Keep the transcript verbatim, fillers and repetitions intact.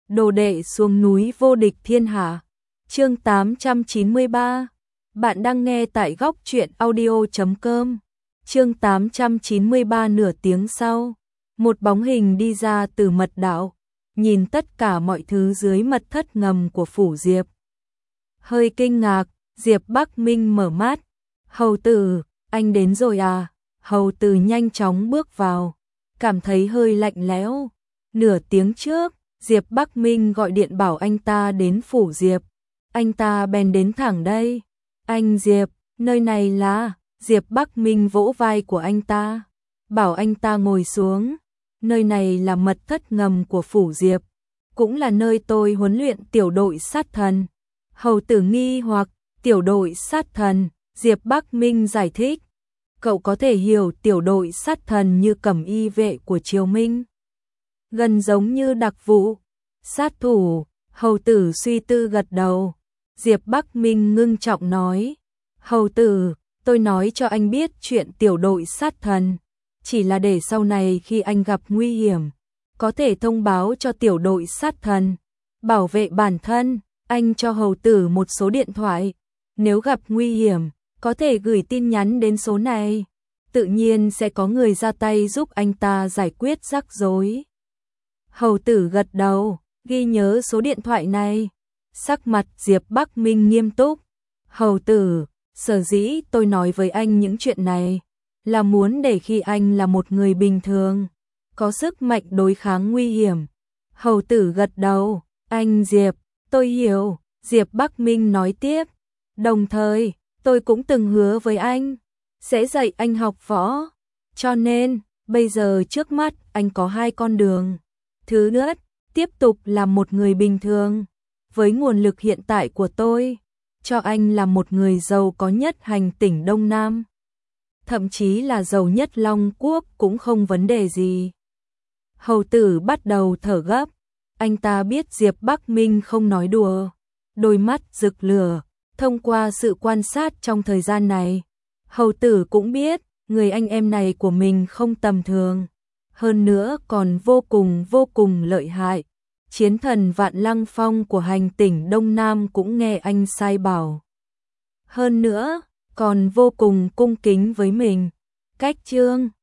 Đồ đệ xuống núi vô địch thiên hạ. Chương tám trăm chín mươi ba. Bạn đang nghe tại góc truyện audio chấm com. Chương tám trăm chín mươi ba. Nửa tiếng sau, một bóng hình đi ra từ mật đạo, nhìn tất cả mọi thứ dưới mật thất ngầm của phủ Diệp. Hơi kinh ngạc, Diệp Bắc Minh mở mắt. Hầu tử, anh đến rồi à? Hầu tử nhanh chóng bước vào, cảm thấy hơi lạnh lẽo. Nửa tiếng trước, Diệp Bắc Minh gọi điện bảo anh ta đến phủ Diệp. Anh ta bèn đến thẳng đây. Anh Diệp, nơi này là... Diệp Bắc Minh vỗ vai của anh ta, bảo anh ta ngồi xuống. Nơi này là mật thất ngầm của phủ Diệp, cũng là nơi tôi huấn luyện tiểu đội sát thần. Hầu tử nghi hoặc, tiểu đội sát thần, Diệp Bắc Minh giải thích. Cậu có thể hiểu tiểu đội sát thần như cẩm y vệ của Triều Minh, gần giống như đặc vụ, sát thủ. Hầu tử suy tư gật đầu. Diệp Bắc Minh ngưng trọng nói, hầu tử, tôi nói cho anh biết chuyện tiểu đội sát thần, chỉ là để sau này khi anh gặp nguy hiểm, có thể thông báo cho tiểu đội sát thần, bảo vệ bản thân. Anh cho hầu tử một số điện thoại, nếu gặp nguy hiểm, có thể gửi tin nhắn đến số này, tự nhiên sẽ có người ra tay giúp anh ta giải quyết rắc rối. Hầu tử gật đầu, ghi nhớ số điện thoại này. Sắc mặt Diệp Bắc Minh nghiêm túc. Hầu tử, sở dĩ tôi nói với anh những chuyện này, là muốn để khi anh là một người bình thường, có sức mạnh đối kháng nguy hiểm. Hầu tử gật đầu, anh Diệp, tôi hiểu. Diệp Bắc Minh nói tiếp, đồng thời, tôi cũng từng hứa với anh, sẽ dạy anh học võ. Cho nên, bây giờ trước mắt anh có hai con đường. Thứ nhất, tiếp tục là một người bình thường. Với nguồn lực hiện tại của tôi, cho anh là một người giàu có nhất hành tỉnh Đông Nam. Thậm chí là giàu nhất Long Quốc cũng không vấn đề gì. Hầu tử bắt đầu thở gấp. Anh ta biết Diệp Bắc Minh không nói đùa. Đôi mắt rực lửa. Thông qua sự quan sát trong thời gian này, hầu tử cũng biết người anh em này của mình không tầm thường. Hơn nữa còn vô cùng vô cùng lợi hại. Chiến thần Vạn Lăng Phong của hành tỉnh Đông Nam cũng nghe anh sai bảo. Hơn nữa, còn vô cùng cung kính với mình. Cách chương